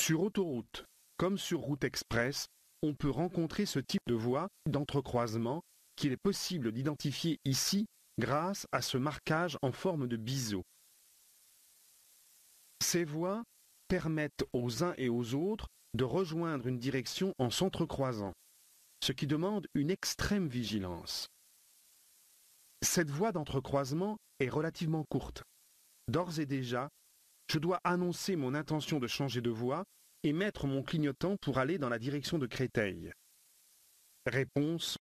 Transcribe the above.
Sur autoroute, comme sur route express, on peut rencontrer ce type de voie d'entrecroisement qu'il est possible d'identifier ici grâce à ce marquage en forme de biseau. Ces voies permettent aux uns et aux autres de rejoindre une direction en s'entrecroisant, ce qui demande une extrême vigilance. Cette voie d'entrecroisement est relativement courte. D'ores et déjà, je dois annoncer mon intention de changer de voie et mettre mon clignotant pour aller dans la direction de Créteil. Réponse